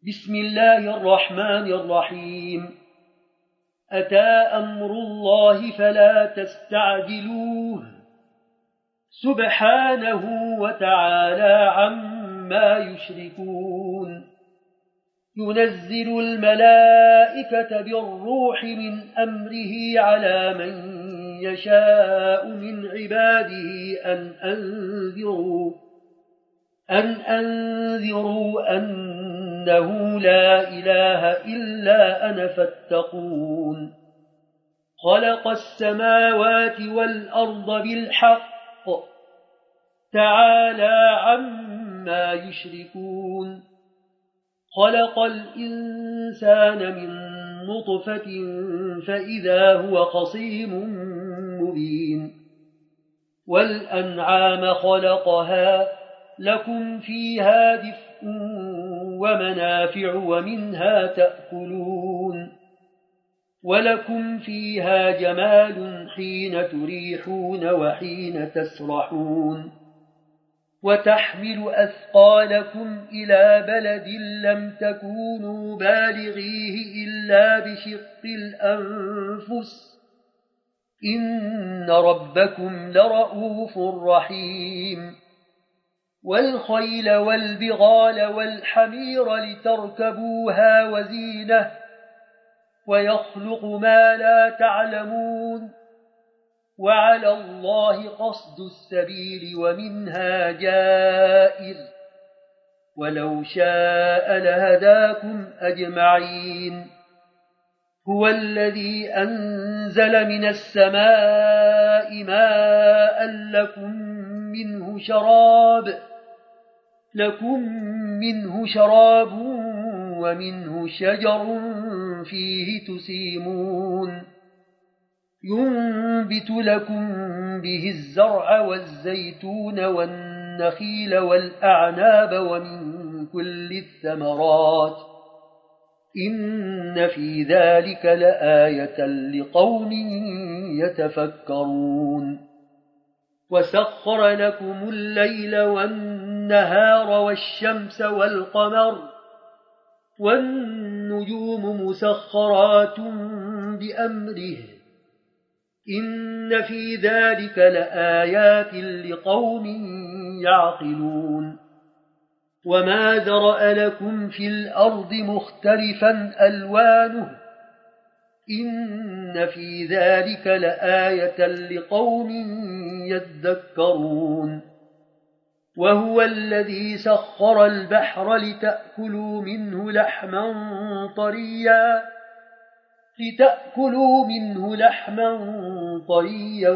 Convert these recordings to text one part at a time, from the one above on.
بسم الله الرحمن الرحيم. أتى أمر الله فلا تستعجلوه سبحانه وتعالى عما يشركون. ينزل الملائكة بالروح من أمره على من يشاء من عباده أن أنذروا أنه لا إله إلا أنا فاتقون. خلق السماوات والأرض بالحق تعالى عما يشركون. خلق الإنسان من نطفة فإذا هو خصيم مبين. والأنعام خلقها لكم فيها دفء ومنافع ومنها تأكلون. ولكم فيها جمال حين تريحون وحين تسرحون. وتحمل أثقالكم إلى بلد لم تكونوا بالغيه إلا بشق الأنفس إن ربكم لرؤوف رحيم. والخيل والبغال والحمير لتركبوها وزينة ويخلق ما لا تعلمون. وعلى الله قصد السبيل ومنها جائر ولو شاء لهداكم أجمعين. هو الذي أنزل من السماء ماء لكم منه شراب ومنه شجر فيه تسيمون. ينبت لكم به الزرع والزيتون والنخيل والأعناب ومن كل الثمرات إن في ذلك لآية لقوم يتفكرون. وسخر لكم الليل والنهار والشمس والقمر والنجوم مسخرات بأمره إن في ذلك لآيات لقوم يعقلون. وما ذرأ لكم في الأرض مختلفا ألوانه إن في ذلك لآية لقوم يذكرون. وهو الذي سخر البحر لتأكلوا منه لحما طريا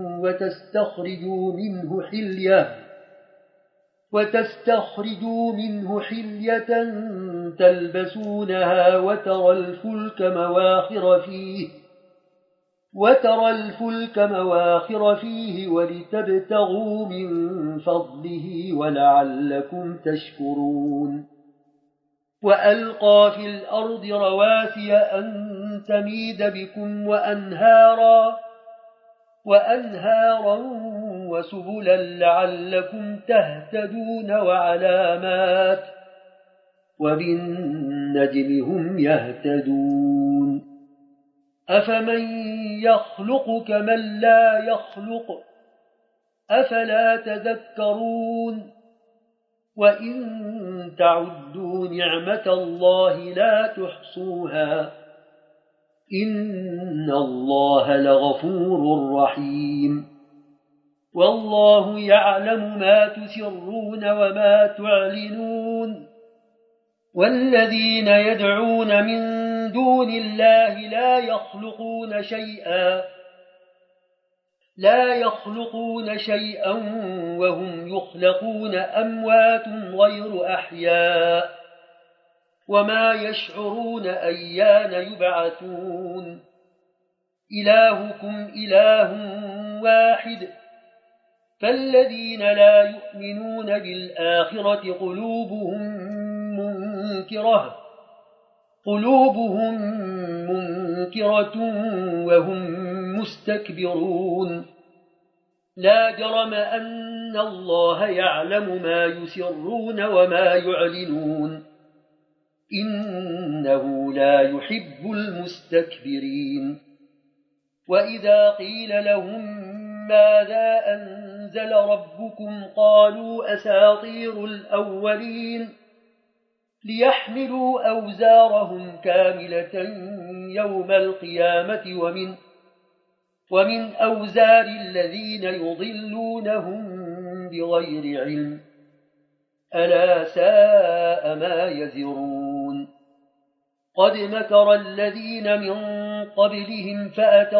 وتستخرجوا منه حلية تلبسونها وترى الفلك مواخر فيه ولتبتغوا من فضله ولعلكم تشكرون. وألقى في الأرض رواسي أن تميد بكم وأنهارا وسبلا لعلكم تهتدون وعلامات وبالنجم هم يهتدون. أفمن يخلق كمن لا يخلق أفلا تذكرون. وإن تعدوا نعمة الله لا تحصوها إن الله لغفور رحيم. والله يعلم ما تسرون وما تعلنون. والذين يدعون من دون الله لا يخلقون شيئا وهم يخلقون أموات غير أحياء وما يشعرون أيان يبعثون. إلهكم إله واحد فالذين لا يؤمنون بالآخرة قلوبهم منكرة وهم مستكبرون. لا جرم أن الله يعلم ما يسرون وما يعلنون إنه لا يحب المستكبرين وإذا قيل لهم ماذا أنزل ربكم قالوا أساطير الأولين ليحملوا أوزارهم كاملة يوم القيامة ومن أوزار الذين يضلونهم بغير علم ألا ساء ما يزرون قد مكر الذين من قبلهم فأتى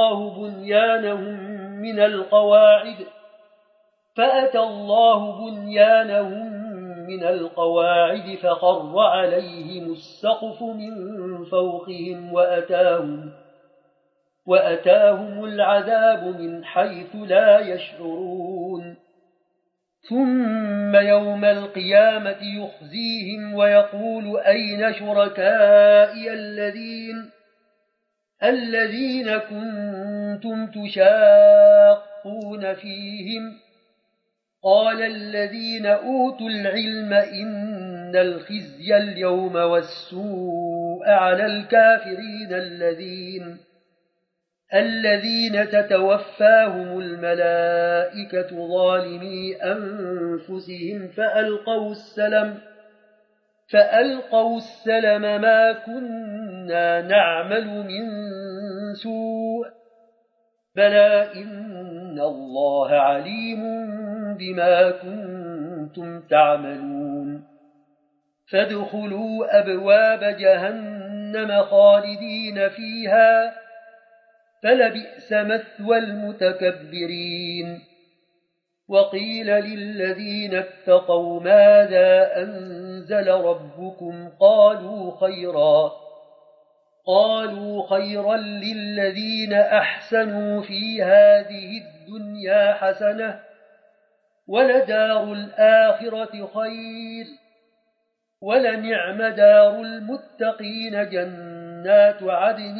الله بنيانهم من القواعد فخر عليهم السقف من فوقهم وأتاهم العذاب من حيث لا يشعرون ثم يوم القيامة يخزيهم ويقول أين شركائي الذين كنتم تشاقون فيهم قال الذين أوتوا العلم إن الخزي اليوم والسوء على الكافرين الذين تتوفاهم الملائكة ظالمي أنفسهم فألقوا السلم ما كنا نعمل من سوء بلى إن الله عليم بما كنتم تعملون فادخلوا أبواب جهنم خالدين فيها فلبئس مثوى المتكبرين وقيل للذين اتقوا ماذا أنزل ربكم قالوا خيرا للذين أحسنوا في هذه الدنيا حسنة ولدار الآخرة خير ولنعم دار المتقين جنات عدن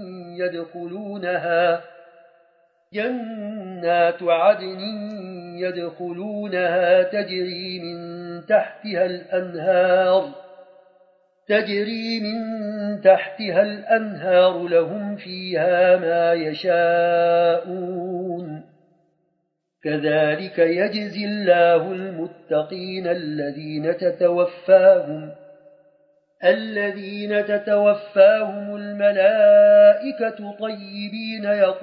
يدخلونها تجري من تحتها الأنهار لهم فيها ما يشاءون كذلك يجزي الله المتقين الذين تتوفاهم الملائكة طيبين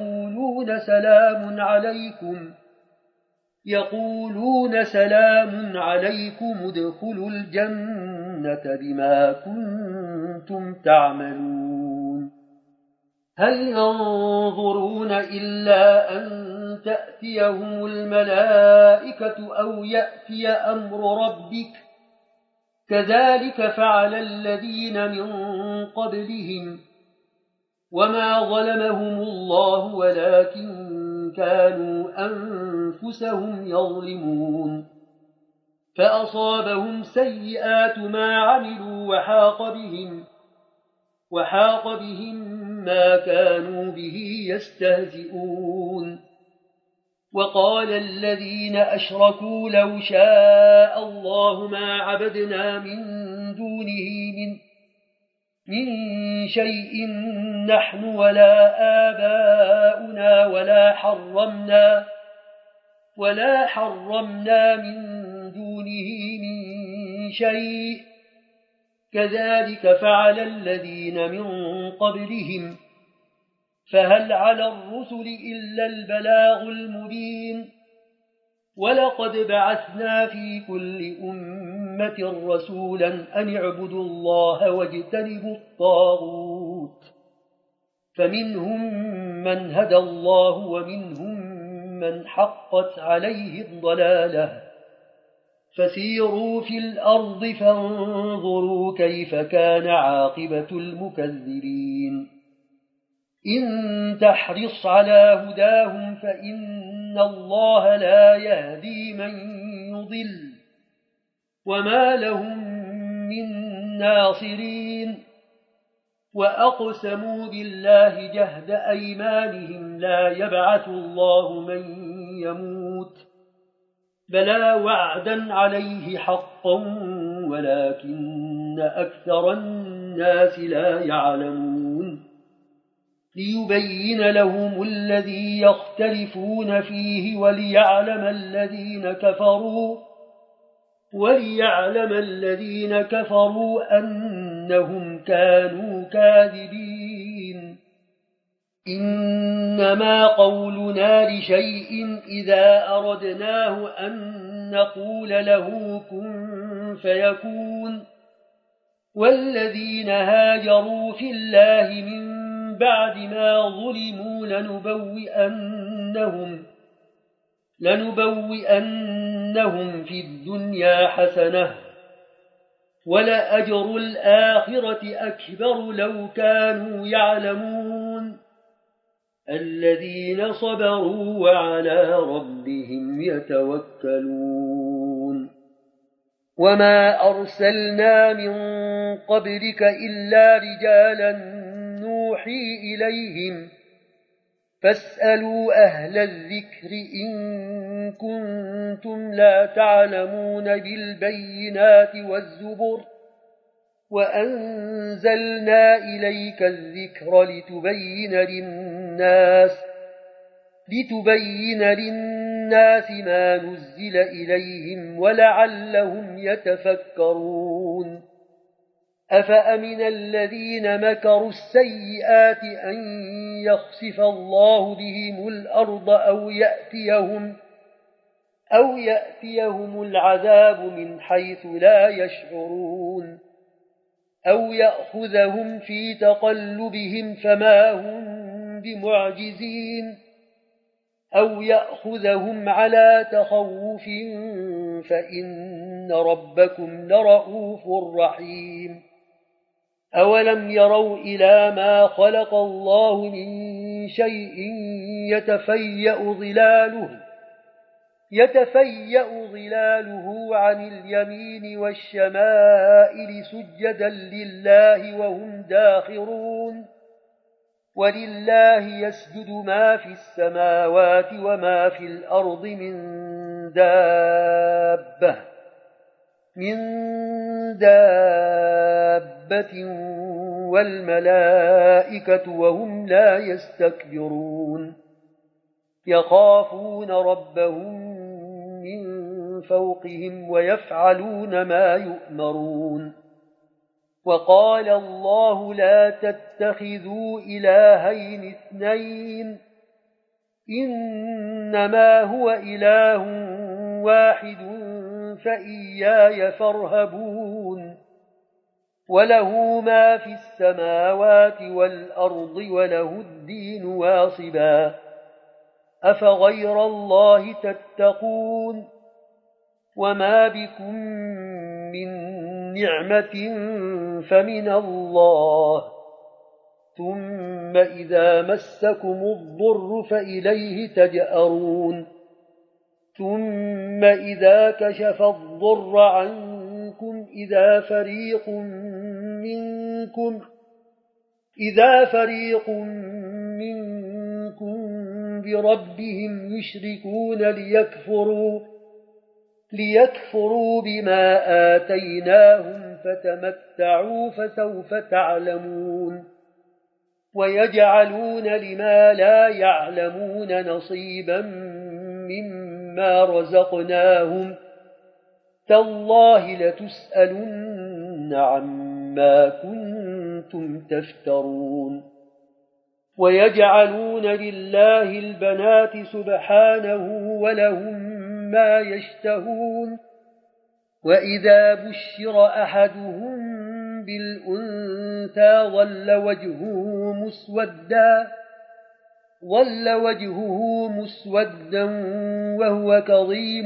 يقولون سلام عليكم ادخلوا الجنة بما كنتم تعملون هل ينظرون إلا أن تأتيهم الملائكة أو يأتي أمر ربك كذلك فعل الذين من قبلهم وما ظلمهم الله ولكن كانوا أنفسهم يظلمون فأصابهم سيئات ما عملوا وحاق بهم ما كانوا به يستهزئون وقال الذين أشركوا لو شاء الله ما عبدنا من دونه من شيء نحن ولا آباؤنا ولا حرمنا من دونه من شيء كذلك فعل الذين من قبلهم فهل على الرسل إلا البلاغ المبين ولقد بعثنا في كل أمة رسولا أن اعبدوا الله واجتنبوا الطاغوت فمنهم من هدى الله ومنهم من حقت عليه الضلالة فسيروا في الأرض فانظروا كيف كان عاقبة المكذبين إن تحرص على هداهم فإن الله لا يهدي من يضل وما لهم من ناصرين وأقسموا بالله جهد أيمانهم لا يبعث الله من يموت بلى وعدا عليه حقا ولكن أكثر الناس لا يعلمون ليبين لهم الذي يختلفون فيه وليعلم الذين كفروا أنهم كانوا كاذبين إنما قولنا لشيء إذا أردناه أن نقول له كن فيكون والذين هاجروا في الله من بعد ما ظلموا لنبوئنهم في الدنيا حسنة ولأجر الآخرة أكبر لو كانوا يعلمون الذين صبروا وعلى ربهم يتوكلون وما أرسلنا من قبلك إلا رجالا نوحي إليهم فاسألوا أهل الذكر إن كنتم لا تعلمون بالبينات والزبر وأنزلنا إليك الذكر لتبين للناس ما نزل إليهم ولعلهم يتفكرون أفأمن الذين مكروا السيئات أن يخسف الله بهم الأرض أو يأتيهم العذاب من حيث لا يشعرون أو يأخذهم في تقلبهم فما هم بمعجزين أو يأخذهم على تخوف فإن ربكم لرؤوف رحيم أولم يروا إلى ما خلق الله من شيء يتفيأ ظلاله عن اليمين والشمائل سجدا لله وهم داخرون ولله يسجد ما في السماوات وما في الأرض من دابة والملائكة وهم لا يستكبرون يخافون ربهم من فوقهم ويفعلون ما يؤمرون وقال الله لا تتخذوا إلهين اثنين إنما هو إله واحد فإياي فارهبون وله ما في السماوات والأرض وله الدين واصبا أفغير الله تتقون وما بكم من نعمة فمن الله ثم إذا مسكم الضر فإليه تجأرون ثم إذا كشف الضر عنكم إذا فريق منكم بربهم يشركون ليكفروا بما آتيناهم فتمتعوا فسوف تعلمون ويجعلون لما لا يعلمون نصيبا مما رزقناهم تالله لتسألن عما كنتم تفترون ويجعلون لله البنات سبحانه ولهم ما يشتهون وإذا بشر أحدهم بالأنثى ظل وجهه مسودا وهو كظيم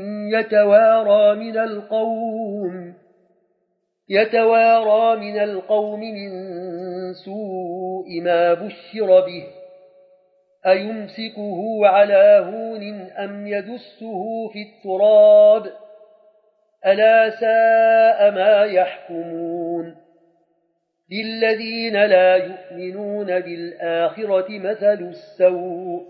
يتوارى من القوم من سوء ما بشر به أيمسكه على هون أم يدسه في التراب ألا ساء ما يحكمون للذين لا يؤمنون بالآخرة مثل السوء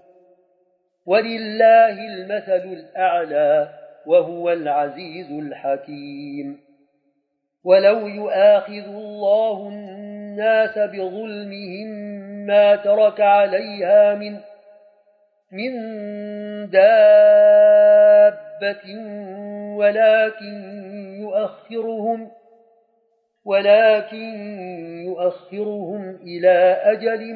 ولله المثل الأعلى وهو العزيز الحكيم ولو يؤاخذ الله الناس بظلمهم ما ترك عليها من دابة ولكن يؤخرهم إلى أجل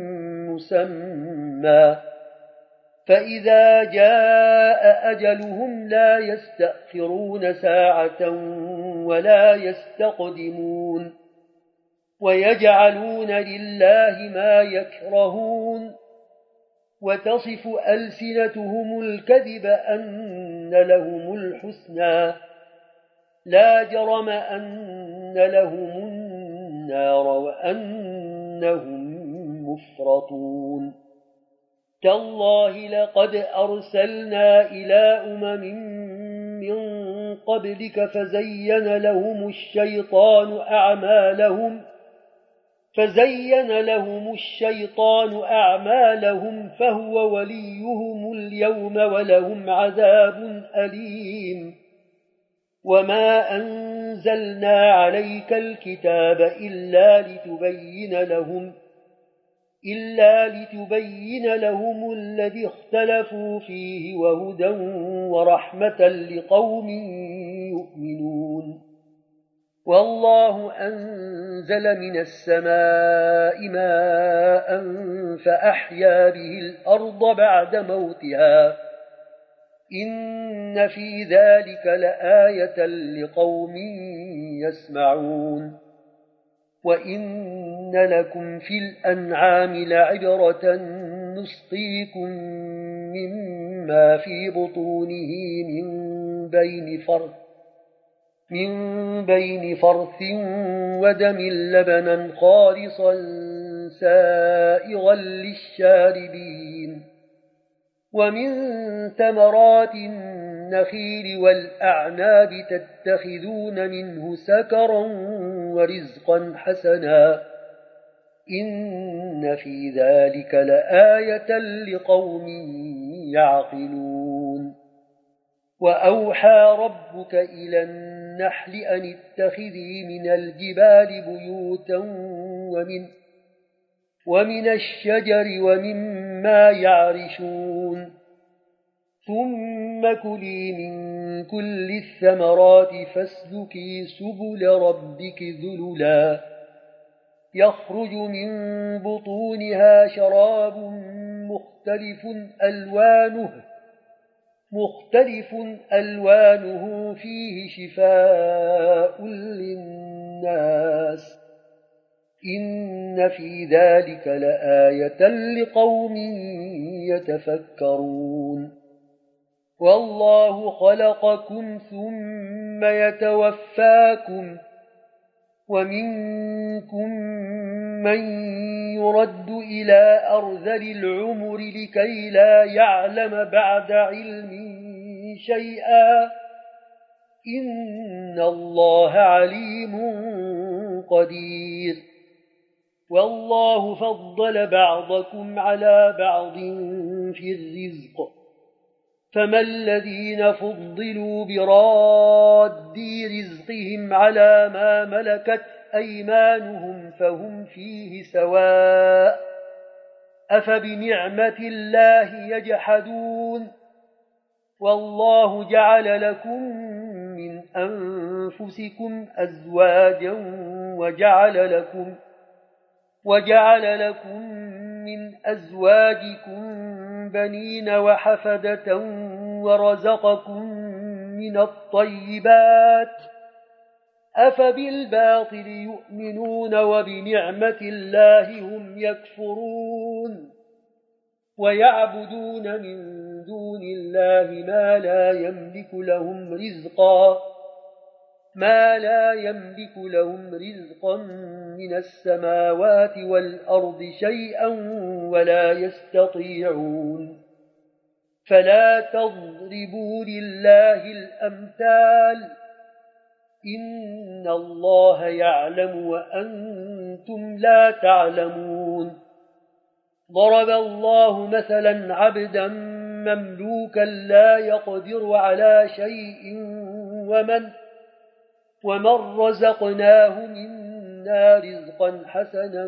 مسمى فإذا جاء أجلهم لا يستأخرون ساعة ولا يستقدمون ويجعلون لله ما يكرهون وتصف ألسنتهم الكذب أن لهم الحسنى لا جرم أن لهم النار وأنهم مفرطون تالله لقد أرسلنا إلى من قبلك فزين لهم الشيطان أعمالهم فهو وليهم اليوم ولهم عذاب أليم وما أنزلنا عليك الكتاب إلا لتبين لهم الذي اختلفوا فيه وهدى ورحمة لقوم يؤمنون والله أنزل من السماء ماء فأحيا به الأرض بعد موتها إن في ذلك لآية لقوم يسمعون وإن لكم في الأنعام لعبرة نسقيكم مما في بطونه من بين فرث ودم لبنا خالصا سائغا للشاربين ومن ثمرات النخيل والأعناب تتخذون منه سكرا ورزقا حسنا إن في ذلك لآية لقوم يعقلون وأوحى ربك إلى النحل أن اتخذي من الجبال بيوتا ومن الشجر ومما يعرشون ثم كلي من كل الثمرات فاسلكي سبل ربك ذللا يخرج من بطونها شراب مختلف ألوانه فيه شفاء للناس إن في ذلك لآية لقوم يتفكرون والله خلقكم ثم يتوفاكم ومنكم من يرد إلى أرذل العمر لكي لا يعلم بعد علم شيئا إن الله عليم قدير والله فضل بعضكم على بعض في الرزق فما الذين فضلوا براد رزقهم على ما ملكت أيمانهم فهم فيه سواء أفبنعمة الله يجحدون والله جعل لكم من أنفسكم أزواجا وجعل لكم من أزواجكم بنين وحفدة ورزقكم من الطيبات أفبالباطل يؤمنون وبنعمة الله هم يكفرون ويعبدون من دون الله ما لا يملك لهم رزقا من السماوات والأرض شيئا ولا يستطيعون فلا تضربوا لله الأمثال إن الله يعلم وأنتم لا تعلمون ضرب الله مثلا عبدا مملوكا لا يقدر على شيء ومن رزقناه منا رزقا حسنا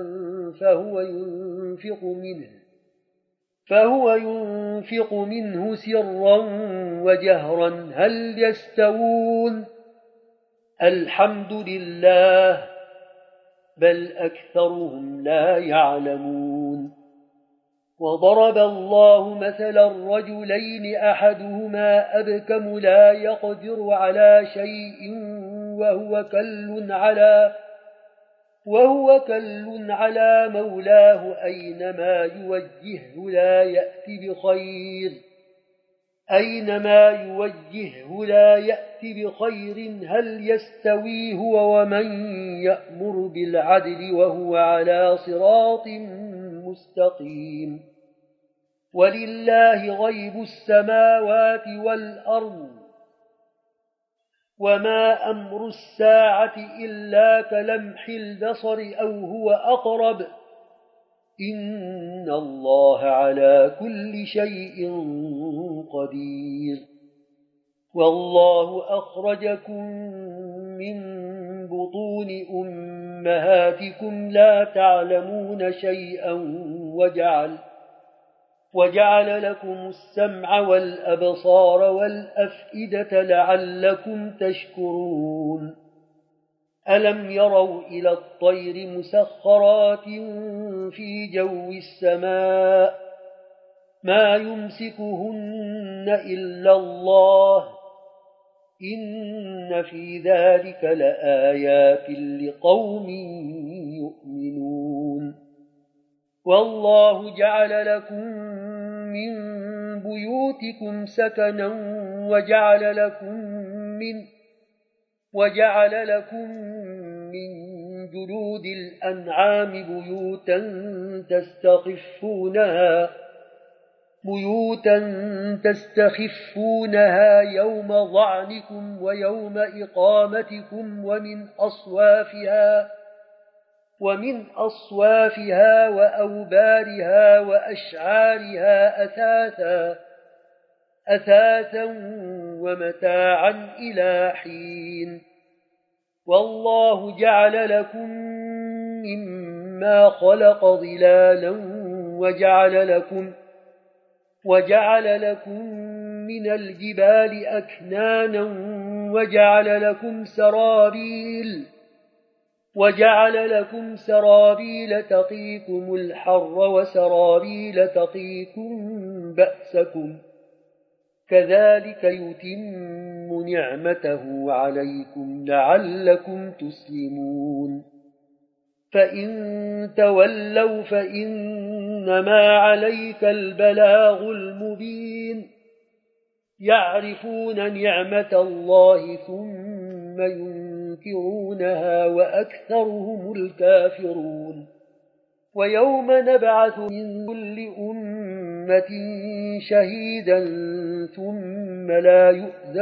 فهو ينفق منه سرا وجهرا هل يستوون الحمد لله بل أكثرهم لا يعلمون وضرب الله مثلا رجلين أحدهما أبكم لا يقدر على شيء وهو كل على مولاه أينما يوجهه لا يأتي بخير هل يستوي هو ومن يأمر بالعدل وهو على صراط مستقيم ولله غيب السماوات والأرض وما أمر الساعة إلا كلمح البصر أو هو أقرب إن الله على كل شيء قدير والله أخرجكم من بطون أمهاتكم لا تعلمون شيئا وجعل لكم السمع والأبصار والأفئدة لعلكم تشكرون ألم يروا إلى الطير مسخرات في جو السماء ما يمسكهن إلا الله إن في ذلك لآيات لقوم يؤمنون والله جعل لكم من بيوتكم سكنا وجعل لكم من جلود الأنعام بيوتا تستخفونها يوم ظعنكم ويوم إقامتكم ومن أصوافها وأوبارها وأشعارها أثاثا ومتاعا إلى حين والله جعل لكم مما خلق ظلالا وجعل لكم من الجبال أكنانا وجعل لكم سرابيل تقيكم الحر وسرابيل تقيكم بأسكم كذلك يتم نعمته عليكم لعلكم تسلمون فإن تولوا فإنما عليك البلاغ المبين يعرفون نعمة الله ثم ينكرونها وأكثرهم الكافرون ويوم نبعث من كل أمة شهيدا ثم لا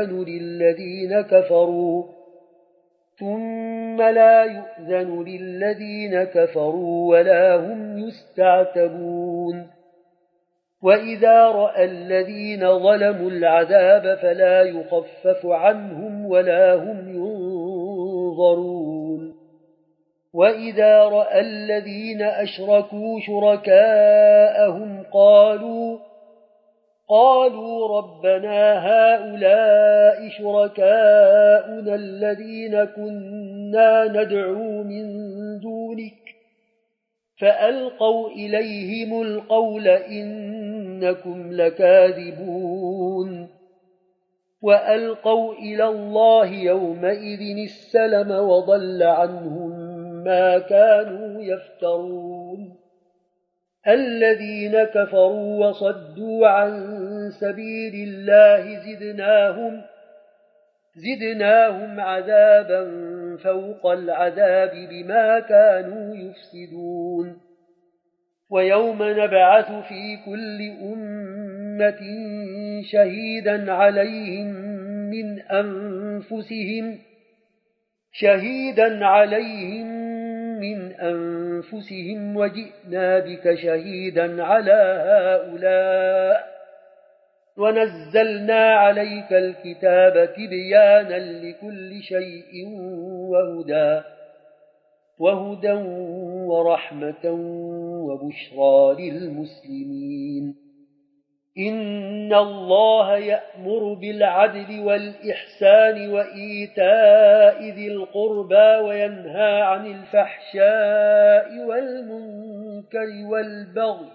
يؤذن للذين كفروا ولا هم يستعتبون وإذا رأى الذين ظلموا العذاب فلا يخفف عنهم ولا هم ينظرون وإذا رأى الذين أشركوا شركاءهم قالوا ربنا هؤلاء شركاؤنا الذين كنا ندعو من دونك فألقوا إليهم القول إنكم لكاذبون وألقوا إلى الله يومئذ السلم وضل عنهم ما كانوا يفترون الذين كفروا وصدوا عن سبيل الله زدناهم عذابا فوق العذاب بما كانوا يفسدون ويوم نبعث في كل أمة شهيدا عليهم من أنفسهم وجئنا بك شهيدا على هؤلاء ونزلنا عليك الكتاب تبيانا لكل شيء وهدى ورحمة وبشرى للمسلمين. إن الله يأمر بالعدل والإحسان وإيتاء ذي القربى وينهى عن الفحشاء والمنكر والبغي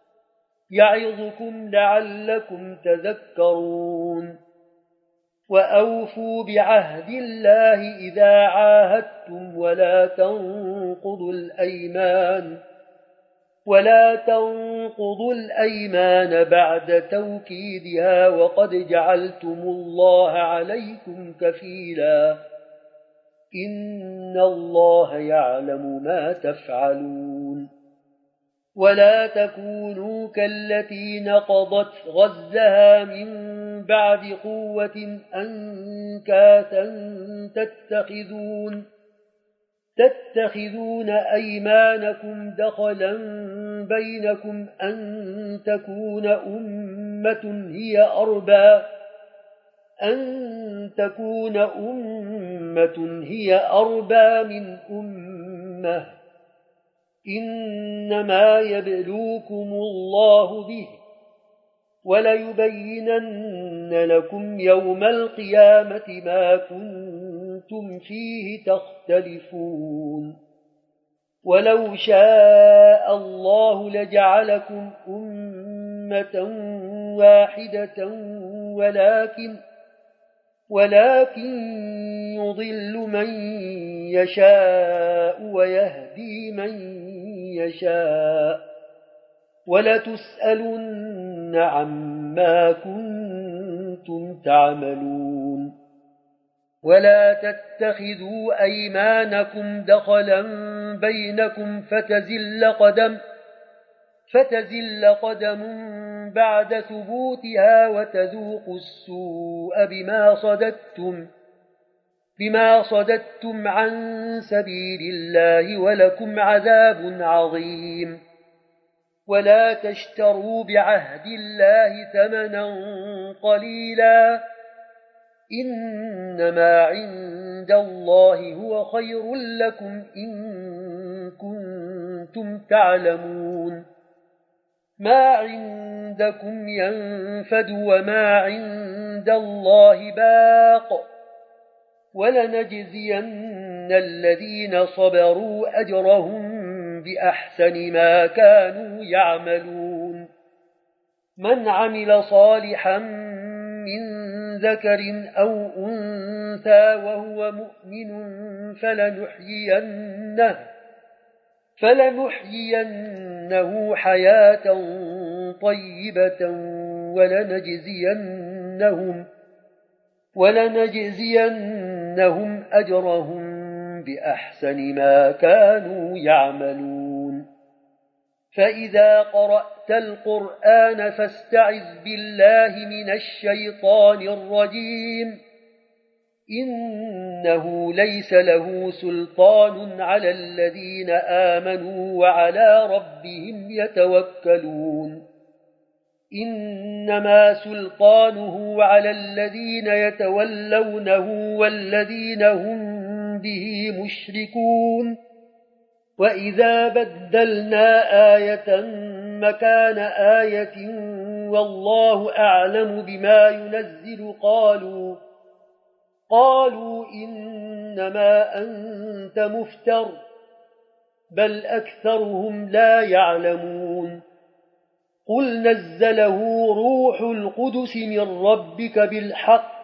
يعظكم لعلكم تذكرون. وأوفوا بعهد الله إذا عاهدتم ولا تنقضوا الأيمان بعد توكيدها وقد جعلتم الله عليكم كفيلا إن الله يعلم ما تفعلون. ولا تكونوا كالتي نقضت غزلها من بعد قوة أنكاثا تتخذون أيمانكم دخلا بينكم أن تكون أمة هي أربى من أمة إنما يبلوكم الله به وليبينن لكم يوم القيامة ما كنتم فيه تختلفون. ولو شاء الله لجعلكم أمة واحدة ولكن يضل من يشاء ويهدي من يشاء ولتسألن عما كنتم تعملون. ولا تتخذوا أيمانكم دخلا بينكم فتزل قدم بعد ثبوتها وتذوقوا السوء بما صددتم عن سبيل الله ولكم عذاب عظيم. ولا تشتروا بعهد الله ثمنا قليلا إنما عند الله هو خير لكم إن كنتم تعلمون. ما عندكم ينفد وما عند الله باق ولنجزين الذين صبروا أجرهم بأحسن ما كانوا يعملون. من عمل صالحا من ذكر أو أنثى وهو مؤمن فلنحيينه حياة طيبة ولنجزينهم أجرهم بأحسن ما كانوا يعملون. فإذا قرأت القرآن فاستعذ بالله من الشيطان الرجيم إنه ليس له سلطان على الذين آمنوا وعلى ربهم يتوكلون. إنما سلطانه على الذين يتولونه والذين هم به مشركون. وإذا بدلنا آية مكان آية والله أعلم بما ينزل قالوا إنما أنت مفتر بل أكثرهم لا يعلمون. قل نزله روح القدس من ربك بالحق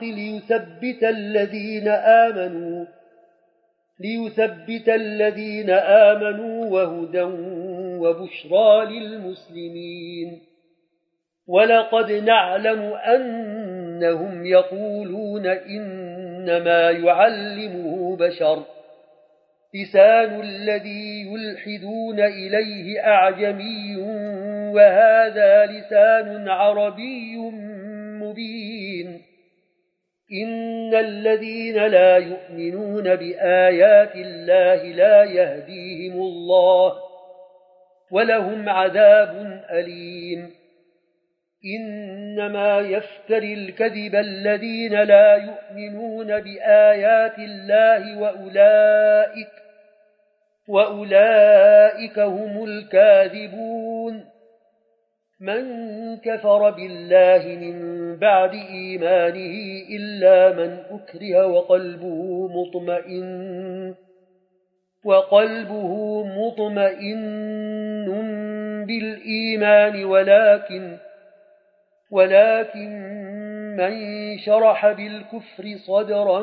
ليثبت الذين آمنوا وهدى وبشرى للمسلمين. ولقد نعلم أنهم يقولون إنما يعلمه بشر لسان الذي يلحدون إليه أعجمي وهذا لسان عربي مبين. إن الذين لا يؤمنون بآيات الله لا يهديهم الله ولهم عذاب أليم. إنما يفتري الكذب الذين لا يؤمنون بآيات الله وأولئك هم الكاذبون من كفر بالله من بعد إيمانه إلا من أكره وقلبه مطمئن بالإيمان ولكن من شرح بالكفر صدرا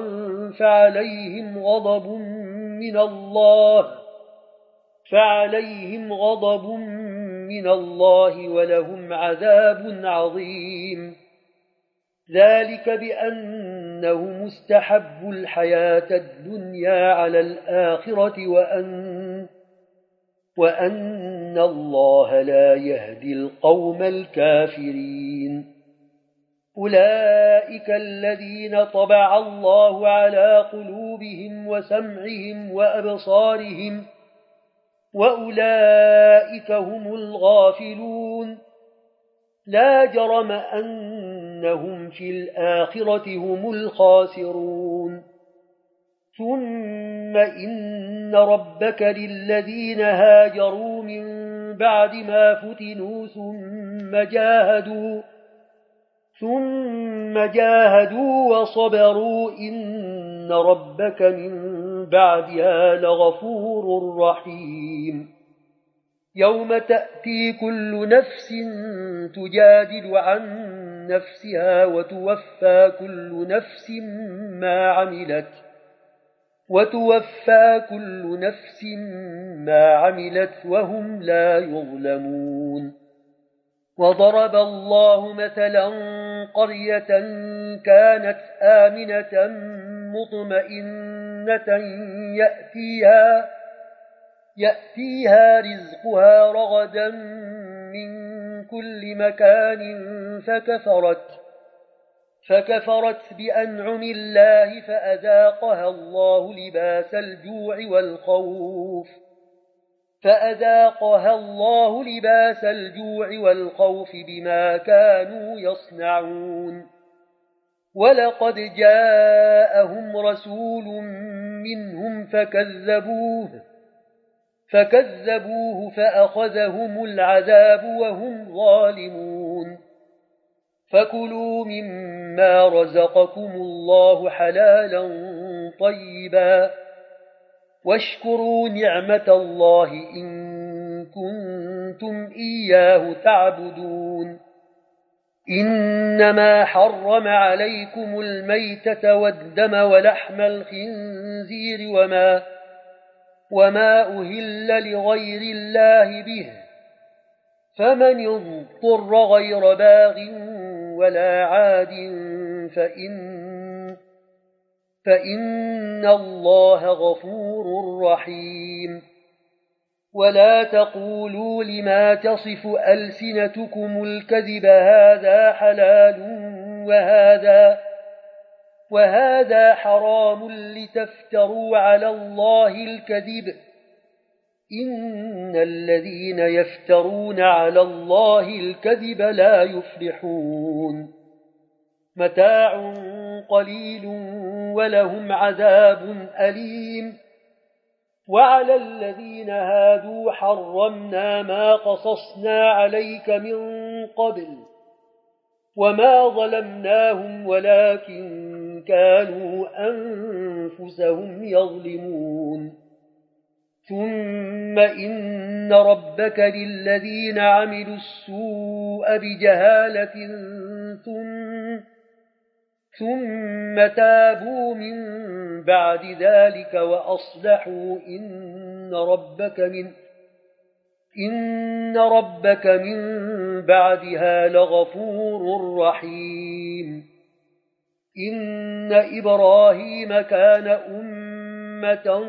فعليهم غضب من الله ولهم عذاب عظيم ذلك بأنه مستحب الحياة الدنيا على الآخرة وأن الله لا يهدي القوم الكافرين أولئك الذين طبع الله على قلوبهم وسمعهم وأبصارهم وأولئك هم الغافلون لا جرم أنهم في الآخرة هم الخاسرون ثم إن ربك للذين هاجروا من بعد ما فتنوا ثم جاهدوا وصبروا إن ربك من بعدها لغفور رحيم يوم تأتي كل نفس تجادل عن نفسها وتوفى كل نفس ما عملت وهم لا يظلمون وضرب الله مثلا قرية كانت آمنة مطمئنة يأتيها رزقها رغدا من كل مكان فكفرت بأنعم الله فأذاقها الله لباس الجوع والخوف بما كانوا يصنعون ولقد جاءهم رسول منهم فكذبوه فأخذهم العذاب وهم ظالمون فكلوا مما رزقكم الله حلالا طيبا واشكروا نعمة الله إن كنتم إياه تعبدون إنما حرم عليكم الميتة والدم ولحم الخنزير وما أهل لغير الله به فمن اضطر غير باغ ولا عاد فإن الله غفور رحيم ولا تقولوا لما تصف ألسنتكم الكذب هذا حلال وهذا حرام لتفتروا على الله الكذب إن الذين يفترون على الله الكذب لا يفلحون متاع قليل ولهم عذاب أليم وعلى الذين هادوا حرمنا ما قصصنا عليك من قبل وما ظلمناهم ولكن كانوا أنفسهم يظلمون ثم إن ربك للذين عملوا السوء بجهالة ثم تابوا من بعد ذلك وأصلحوا إن ربك من بعدها لغفور رحيم إن إبراهيم كان أمة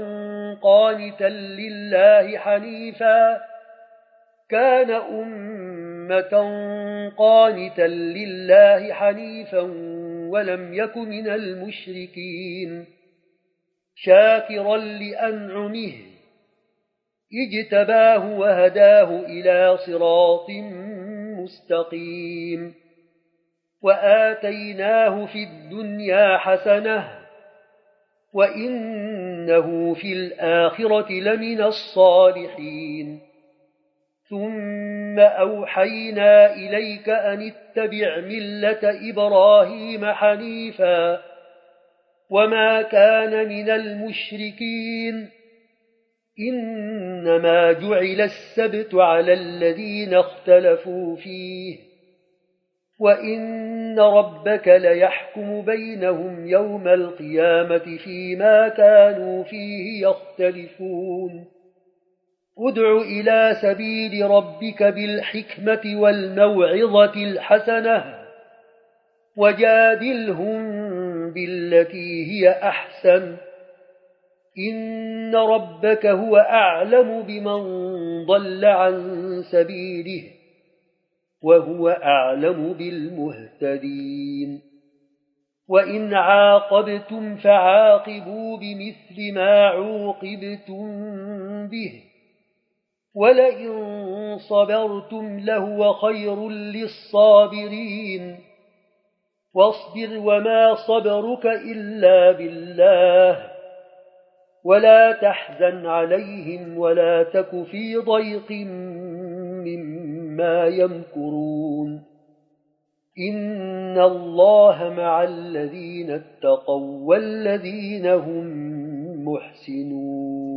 قانتا لله حنيفا ولم يك من المشركين شاكرا لأنعمه اجتباه وهداه إلى صراط مستقيم وآتيناه في الدنيا حسنة وإنه في الآخرة لمن الصالحين ثم أوحينا إليك أن اتبع ملة إبراهيم حنيفا وما كان من المشركين إنما جعل السبت على الذين اختلفوا فيه وإن ربك ليحكم بينهم يوم القيامة فيما كانوا فيه يختلفون ادع إلى سبيل ربك بالحكمة والموعظة الحسنة وجادلهم بالتي هي أحسن إن ربك هو أعلم بمن ضل عن سبيله وهو أعلم بالمهتدين وإن عاقبتم فعاقبوا بمثل ما عوقبتم به ولئن صبرتم لهو خير للصابرين واصبر وما صبرك إلا بالله ولا تحزن عليهم ولا تك في ضيق مما يمكرون إن الله مع الذين اتقوا والذين هم محسنون